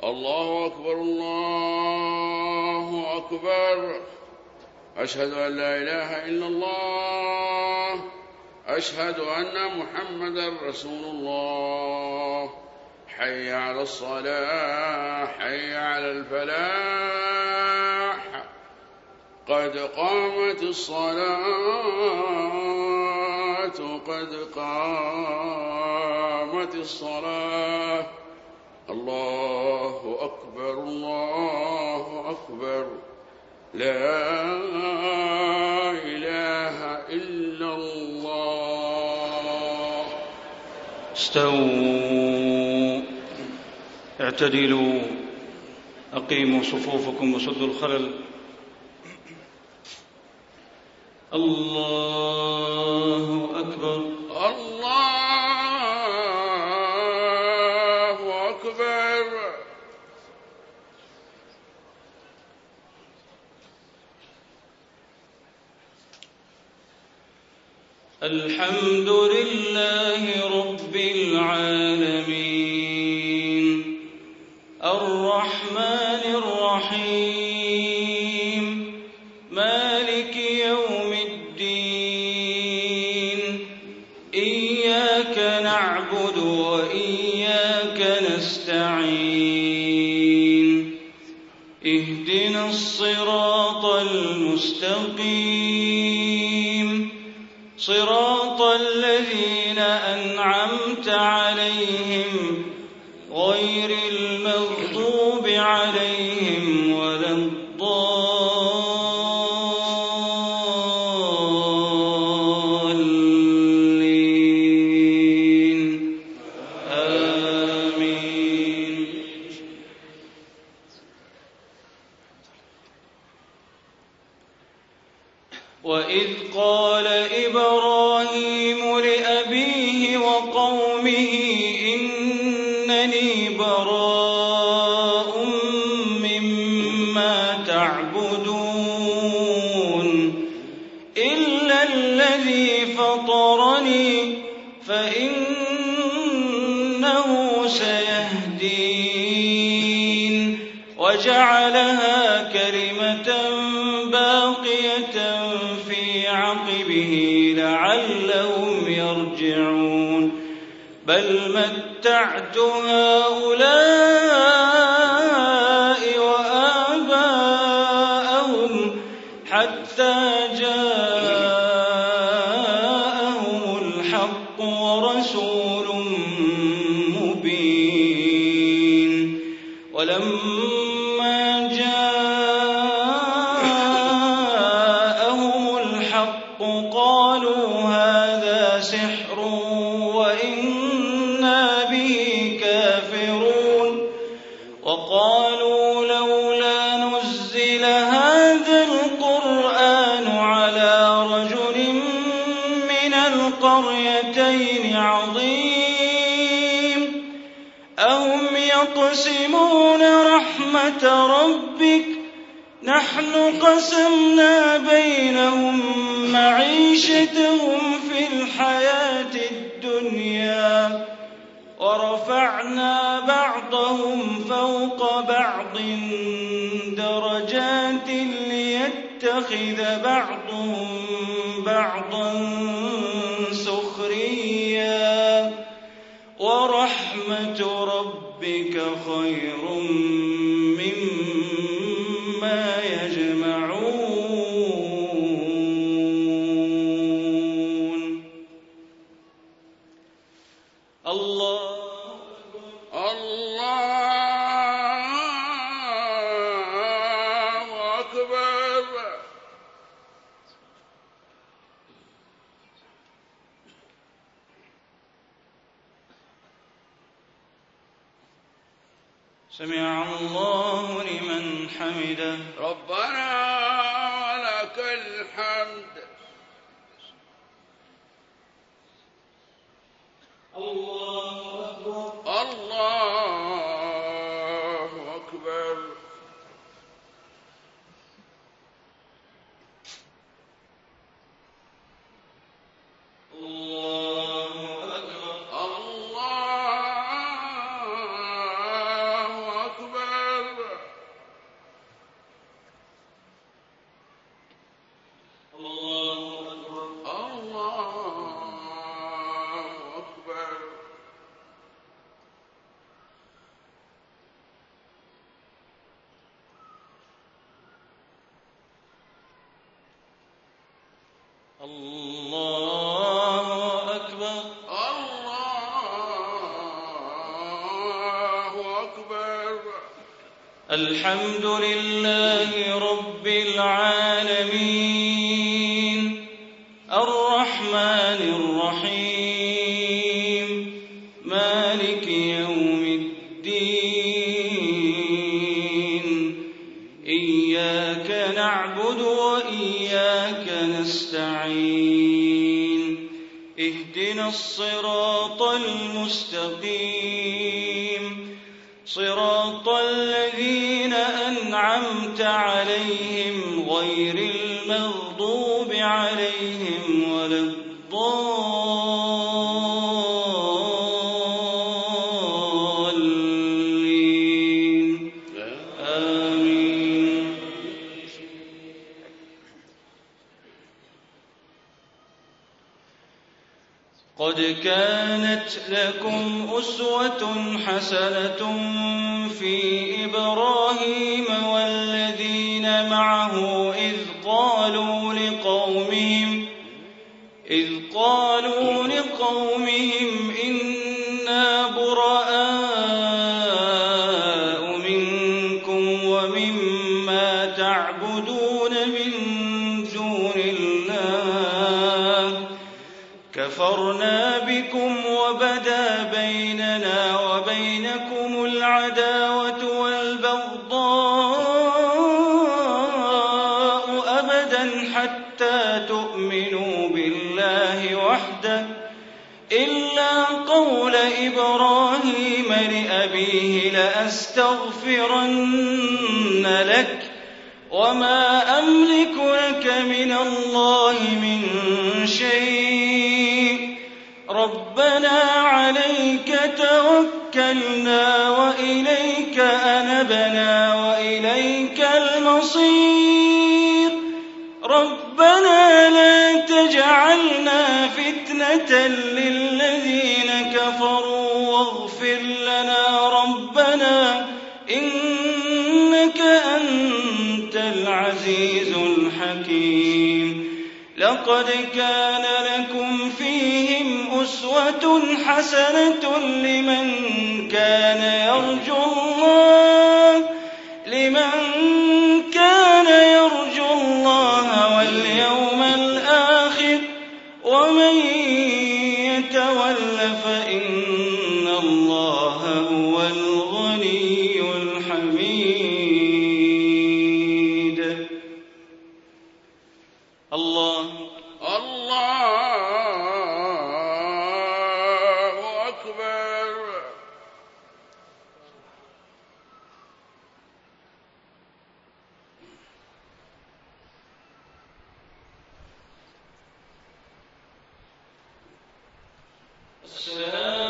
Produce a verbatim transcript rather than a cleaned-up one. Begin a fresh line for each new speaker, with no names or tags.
الله أكبر الله أكبر. أشهد أن لا إله إلا الله. أشهد أن محمدا رسول الله. حي على الصلاة حي على الفلاح. قد قامت الصلاة قد قامت الصلاة. الله أكبر الله أكبر. لا إله إلا الله.
استووا اعتدلوا أقيموا صفوفكم وسدوا الخلل. الله أكبر
الله أكبر.
الحمد لله رب العالمين الرحمن الرحيم مالك يوم الدين. إياك نعبد وإياك نستعين. اهدنا الصراط المستقيم صراط الذين أنعمت عليهم غير المغضوب عليهم ولا الضالين. آمين. وإذ قال إبراهيم لأبيه وقومه إنني براء مما تعبدون إلا الذي فطرني فإنه سيهدين. وجعلها كلمة باقية في عقبه لعلهم يرجعون. بل متعت هؤلاء وآباءهم حتى جاءهم الحق ورسول مبين. ولما جاءهم الحق قالوا هذا سحر وإنا به كافرون. وقالوا لولا نزل هذا القرآن على رجل من القريتين عظيم. أهم يقسمون رحمة ربك نحن قسمنا بينهم معيشتهم في الحياة الدنيا ورفعنا بعضهم فوق بعض درجات ليتخذ بعضهم بعضا سخريا. ورحمة ربك خير مما يجمعون. الله
الله أكبر.
سمع الله لمن حمده.
ربنا ولك الحمد.
الله أكبر
الله أكبر.
الله أكبر
الله أكبر.
الله أكبر.
الله أكبر.
الحمد لله رب العالمين الرحمن الرحيم مالك يوم الدين إياك نعبد وإياك نستعين اهدنا الصراط المستقيم صراط الذين أنعمت عليهم غير المغضوب عليهم ولا الضالين آمين. قد كانت لكم أسوة حسنة في إبراهيم والذين معه إذ قالوا لقومهم إذ قالوا لقومهم إنا براء منكم ومما تعبدون من دون الله كفرنا بكم وبدا بيننا وبينكم العداوة والبغضاء أبدا حتى تؤمنوا بالله وحده إلا قول إبراهيم لأبيه لأستغفرن لك وما أملك لك من الله من شيء ربنا عليك توكلنا وإليك أنبنا وإليك المصير ربنا لا تجعلنا فتنة للذين كفروا واغفر لنا ربنا إنك أنت العزيز الحكيم. لقد كان لكم فيهم أسوة حسنة لمن كان يرجو الله لمن كان يرجو الله واليوم الآخر ومن يتول فإن الله هو الغني الحميد. الله
الله أكبر.
السلام